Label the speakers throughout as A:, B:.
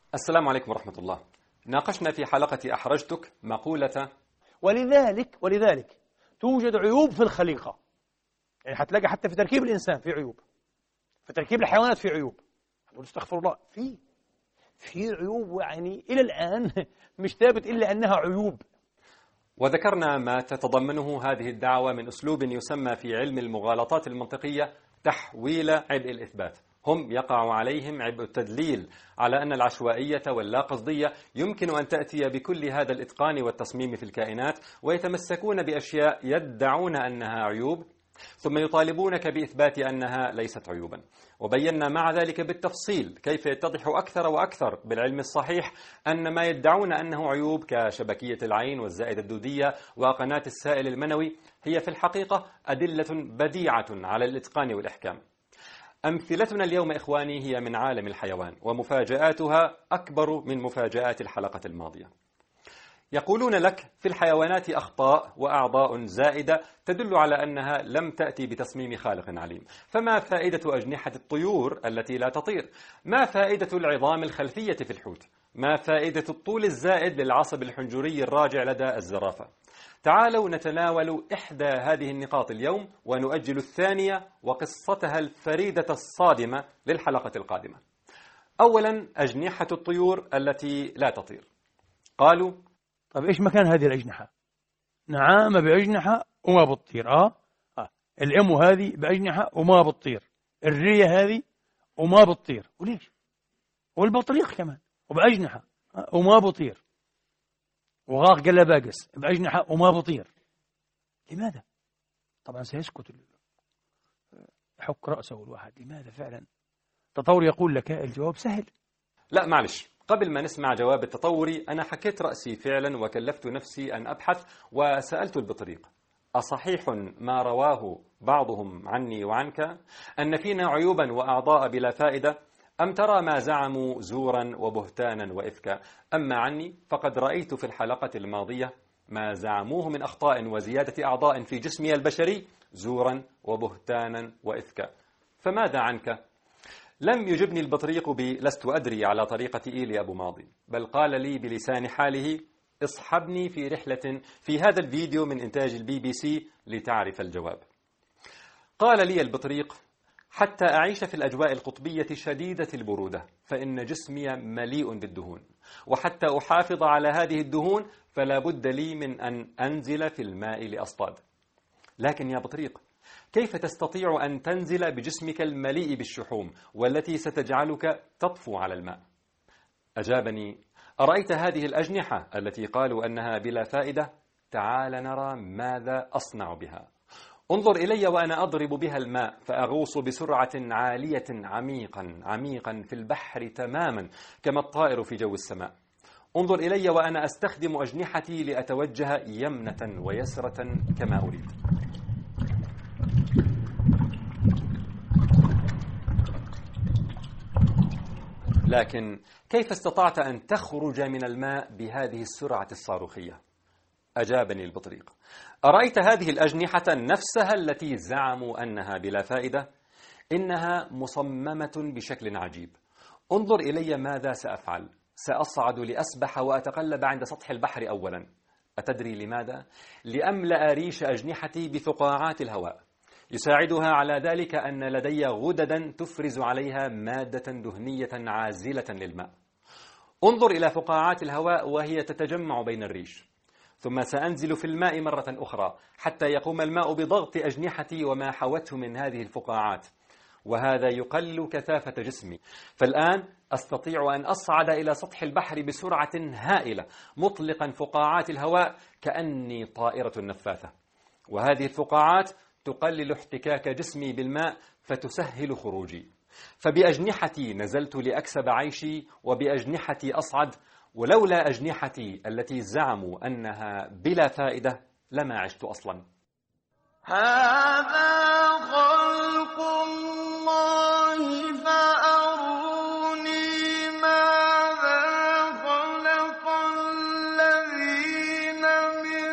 A: السلام عليكم ورحمة الله. ناقشنا في حلقة أحرجتك مقولة
B: ولذلك توجد عيوب في الخليقة. يعني هتلاقي حتى في تركيب الإنسان في عيوب، في تركيب الحيوانات في عيوب. نقول استغفر الله، في عيوب، يعني إلى الآن مش ثابت إلا أنها عيوب.
A: وذكرنا ما تتضمنه هذه الدعوة من أسلوب يسمى في علم المغالطات المنطقية تحويل عبء الإثبات. هم يقع عليهم عبء التدليل على أن العشوائية واللا قصدية يمكن أن تأتي بكل هذا الإتقان والتصميم في الكائنات، ويتمسكون بأشياء يدعون أنها عيوب ثم يطالبونك بإثبات أنها ليست عيوبا. وبينا مع ذلك بالتفصيل كيف يتضح أكثر وأكثر بالعلم الصحيح أن ما يدعون أنه عيوب كشبكية العين والزائدة الدودية وقناة السائل المنوي هي في الحقيقة أدلة بديعة على الإتقان والإحكام. أمثلتنا اليوم إخواني هي من عالم الحيوان، ومفاجآتها أكبر من مفاجآت الحلقة الماضية. يقولون لك في الحيوانات أخطاء وأعضاء زائدة تدل على أنها لم تأتي بتصميم خالق عليم. فما فائدة أجنحة الطيور التي لا تطير؟ ما فائدة العظام الخلفية في الحوت؟ ما فائدة الطول الزائد للعصب الحنجري الراجع لدى الزرافة؟ تعالوا نتناول إحدى هذه النقاط اليوم، ونؤجل الثانية وقصتها الفريدة الصادمة للحلقة القادمة. أولا، أجنحة الطيور التي لا تطير. قالوا:
B: طب إيش مكان هذه الأجنحة؟ نعامة بأجنحة وما بتطير. الأم هذه بأجنحة وما بتطير، الرية هذه وما بتطير، وليش؟ والبطريق كمان وبأجنحة وما بطير، وغاق قلباقس بأجنحة وما بطير. لماذا؟ طبعا سيسكت، يحك رأسه الواحد. لماذا فعلا؟ التطور يقول لك الجواب سهل.
A: لا معلش، قبل ما نسمع جواب التطوري أنا حكيت رأسي فعلا وكلفت نفسي أن أبحث وسألت البطريق: أصحيح ما رواه بعضهم عني وعنك أن فينا عيوبا وأعضاء بلا فائدة، أم ترى ما زعموا زورا وبهتانا وإفكا؟ أما عني فقد رأيت في الحلقة الماضية ما زعموه من أخطاء وزيادة أعضاء في جسمي البشري زورا وبهتانا وإفكا. فماذا عنك؟ لم يجبني البطريق لست أدري على طريقة إيلي أبو ماضي، بل قال لي بلسان حاله: اصحبني في رحلة في هذا الفيديو من إنتاج الBBC لتعرف الجواب. قال لي البطريق: حتى أعيش في الأجواء القطبية شديدة البرودة فإن جسمي مليء بالدهون، وحتى أحافظ على هذه الدهون فلا بد لي من أن أنزل في الماء لأصطاد. لكن يا بطريق، كيف تستطيع أن تنزل بجسمك المليء بالشحوم والتي ستجعلك تطفو على الماء؟ أجابني: أرأيت هذه الأجنحة التي قالوا أنها بلا فائدة؟ تعال نرى ماذا أصنع بها. انظر إلي وأنا أضرب بها الماء فأغوص بسرعة عالية عميقا في البحر تماما كما الطائر في جو السماء. انظر إلي وأنا أستخدم أجنحتي لأتوجه يمنة ويسرة كما أريد. لكن كيف استطعت أن تخرج من الماء بهذه السرعة الصاروخية؟ أجابني البطريق: أرأيت هذه الأجنحة نفسها التي زعموا أنها بلا فائدة؟ إنها مصممة بشكل عجيب. انظر إلي ماذا سأفعل. سأصعد لأسبح وأتقلب عند سطح البحر أولا. أتدري لماذا؟ لأملأ ريش أجنحتي بفقاعات الهواء. يساعدها على ذلك أن لدي غددا تفرز عليها مادة دهنية عازلة للماء. انظر إلى فقاعات الهواء وهي تتجمع بين الريش. ثم سأنزل في الماء مرة أخرى حتى يقوم الماء بضغط أجنحتي وما حوته من هذه الفقاعات، وهذا يقلل كثافة جسمي. فالآن أستطيع أن أصعد إلى سطح البحر بسرعة هائلة مطلقا فقاعات الهواء كأني طائرة نفاثة، وهذه الفقاعات تقلل احتكاك جسمي بالماء فتسهل خروجي. فبأجنحتي نزلت لأكسب عيشي، وبأجنحتي أصعد، ولولا أجنحتي التي زعموا أنها بلا فائدة لما عشت أصلا.
C: هذا خلق الله فأروني ماذا خلق الذين من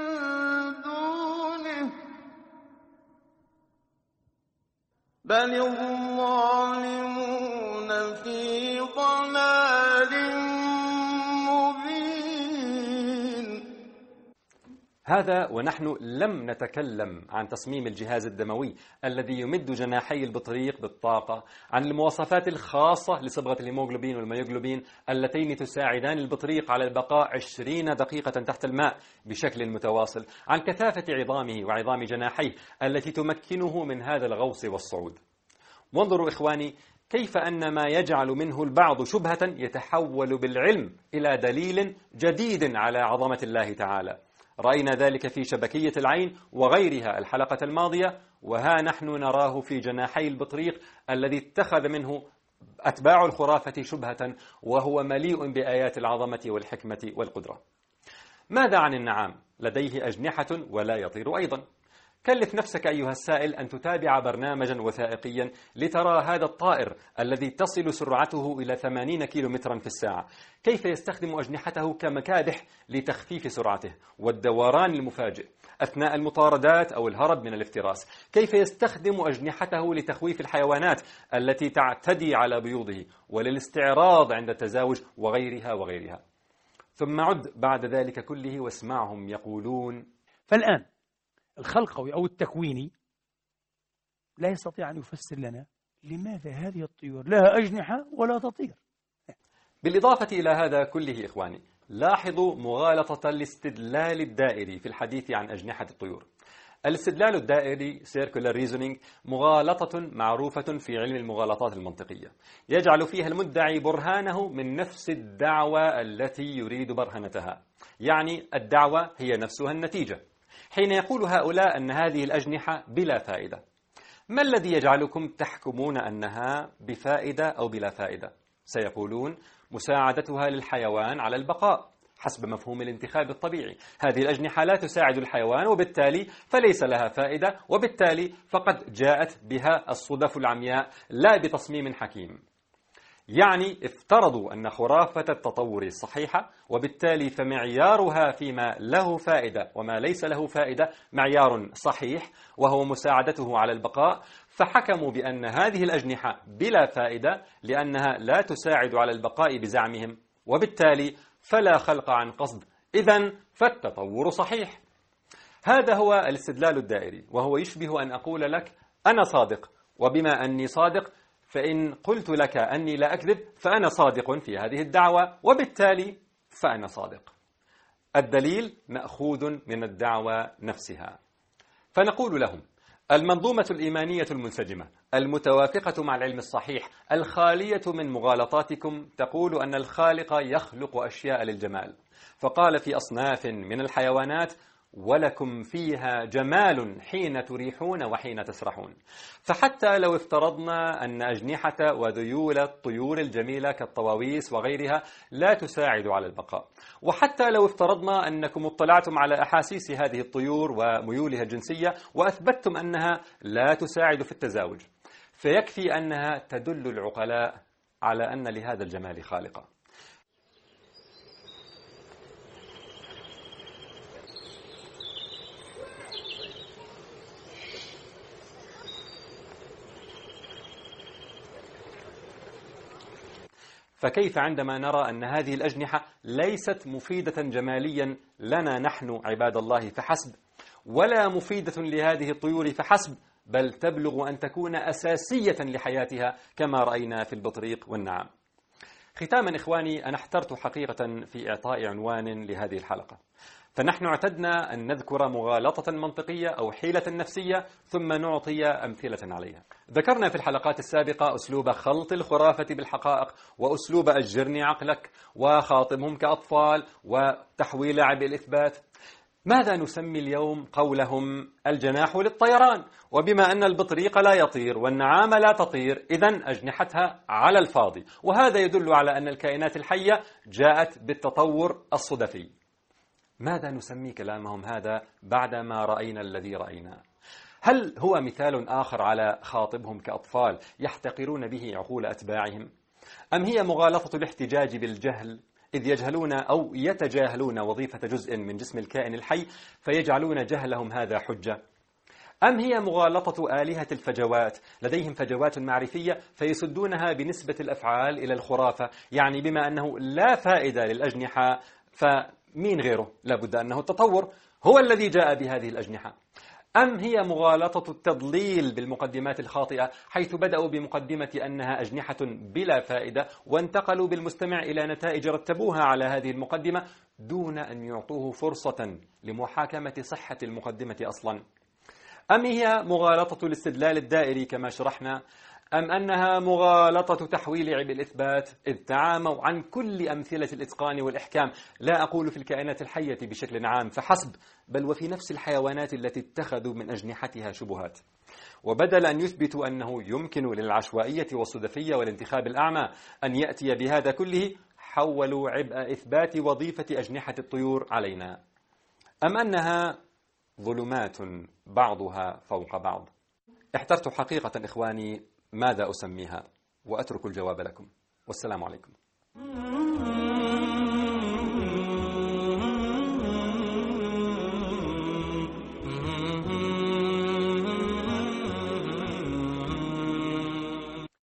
C: دونه بل الظالمون في ضلال
A: هذا ونحن لم نتكلم عن تصميم الجهاز الدموي الذي يمد جناحي البطريق بالطاقة، عن المواصفات الخاصة لصبغة الهيموغلوبين والميوغلوبين اللتين تساعدان البطريق على البقاء 20 دقيقة تحت الماء بشكل متواصل، عن كثافة عظامه وعظام جناحيه التي تمكنه من هذا الغوص والصعود. وانظروا إخواني كيف أن ما يجعل منه البعض شبهة يتحول بالعلم إلى دليل جديد على عظمة الله تعالى. رأينا ذلك في شبكية العين وغيرها الحلقة الماضية، وها نحن نراه في جناحي البطريق الذي اتخذ منه أتباع الخرافة شبهة، وهو مليء بآيات العظمة والحكمة والقدرة. ماذا عن النعام؟ لديه أجنحة ولا يطير أيضا. كلف نفسك أيها السائل أن تتابع برنامجا وثائقيا لترى هذا الطائر الذي تصل سرعته إلى 80 كيلومترا في الساعة كيف يستخدم أجنحته كمكابح لتخفيف سرعته والدوران المفاجئ أثناء المطاردات أو الهرب من الافتراس، كيف يستخدم أجنحته لتخويف الحيوانات التي تعتدي على بيوضه وللاستعراض عند التزاوج وغيرها وغيرها. ثم عد بعد ذلك كله واسمعهم يقولون.
B: فالآن الخلقوي أو التكويني لا يستطيع أن يفسر لنا لماذا هذه الطيور لها أجنحة ولا تطير.
A: بالإضافة إلى هذا كله إخواني، لاحظوا مغالطة الاستدلال الدائري في الحديث عن أجنحة الطيور. الاستدلال الدائري circular reasoning مغالطة معروفة في علم المغالطات المنطقية، يجعل فيها المدعي برهانه من نفس الدعوة التي يريد برهنتها، يعني الدعوة هي نفسها النتيجة. حين يقول هؤلاء أن هذه الأجنحة بلا فائدة، ما الذي يجعلكم تحكمون أنها بفائدة أو بلا فائدة؟ سيقولون مساعدتها للحيوان على البقاء حسب مفهوم الانتخاب الطبيعي. هذه الأجنحة لا تساعد الحيوان وبالتالي فليس لها فائدة، وبالتالي فقد جاءت بها الصدف العمياء لا بتصميم حكيم. يعني افترضوا أن خرافة التطور صحيحة، وبالتالي فمعيارها فيما له فائدة وما ليس له فائدة معيار صحيح وهو مساعدته على البقاء، فحكموا بأن هذه الأجنحة بلا فائدة لأنها لا تساعد على البقاء بزعمهم، وبالتالي فلا خلق عن قصد، إذن فالتطور صحيح. هذا هو الاستدلال الدائري، وهو يشبه أن أقول لك أنا صادق، وبما أني صادق فإن قلت لك أني لا أكذب فأنا صادق في هذه الدعوة، وبالتالي فأنا صادق. الدليل مأخوذ من الدعوة نفسها. فنقول لهم المنظومة الإيمانية المنسجمة المتوافقة مع العلم الصحيح الخالية من مغالطاتكم تقول أن الخالق يخلق أشياء للجمال، فقال في أصناف من الحيوانات ولكم فيها جمال حين تريحون وحين تسرحون. فحتى لو افترضنا أن أجنحة وذيول الطيور الجميلة كالطواويس وغيرها لا تساعد على البقاء، وحتى لو افترضنا أنكم اطلعتم على أحاسيس هذه الطيور وميولها الجنسية وأثبتتم أنها لا تساعد في التزاوج، فيكفي أنها تدل العقلاء على أن لهذا الجمال خالقا. فكيف عندما نرى أن هذه الأجنحة ليست مفيدة جماليا لنا نحن عباد الله فحسب، ولا مفيدة لهذه الطيور فحسب، بل تبلغ أن تكون أساسية لحياتها كما رأينا في البطريق والنعام. ختاما إخواني، أنا احترت حقيقة في إعطاء عنوان لهذه الحلقة، فنحن اعتدنا أن نذكر مغالطة منطقية أو حيلة نفسية ثم نعطي أمثلة عليها. ذكرنا في الحلقات السابقة أسلوب خلط الخرافة بالحقائق، وأسلوب أجرني عقلك، وخاطبهم كأطفال، وتحويل عبء الإثبات. ماذا نسمي اليوم قولهم الجناح للطيران؟ وبما أن البطريق لا يطير والنعام لا تطير، إذن أجنحتها على الفاضي، وهذا يدل على أن الكائنات الحية جاءت بالتطور الصدفي. ماذا نسمي كلامهم هذا بعدما رأينا الذي رأينا؟ هل هو مثال آخر على خاطبهم كأطفال يحتقرون به عقول أتباعهم؟ أم هي مغالطة الاحتجاج بالجهل، إذ يجهلون أو يتجاهلون وظيفة جزء من جسم الكائن الحي فيجعلون جهلهم هذا حجة؟ أم هي مغالطة آلهة الفجوات، لديهم فجوات معرفية فيسدونها بنسبة الأفعال إلى الخرافة، يعني بما أنه لا فائدة للأجنحة فمين غيره؟ لابد أنه التطور، هو الذي جاء بهذه الأجنحة؟ أم هي مغالطة التضليل بالمقدمات الخاطئة، حيث بدأوا بمقدمة أنها أجنحة بلا فائدة، وانتقلوا بالمستمع إلى نتائج رتبوها على هذه المقدمة دون أن يعطوه فرصة لمحاكمة صحة المقدمة أصلا؟ أم هي مغالطة الاستدلال الدائري كما شرحنا، أم أنها مغالطة تحويل عبء الإثبات، إذ تعاموا عن كل أمثلة الإتقان والإحكام، لا أقول في الكائنات الحية بشكل عام فحسب، بل وفي نفس الحيوانات التي اتخذوا من أجنحتها شبهات. وبدل أن يثبتوا أنه يمكن للعشوائية والصدفية والانتخاب الأعمى أن يأتي بهذا كله، حولوا عبء إثبات وظيفة أجنحة الطيور علينا. أم أنها ظلمات بعضها فوق بعض؟ احترت حقيقة إخواني ماذا أسميها، وأترك الجواب لكم، والسلام عليكم.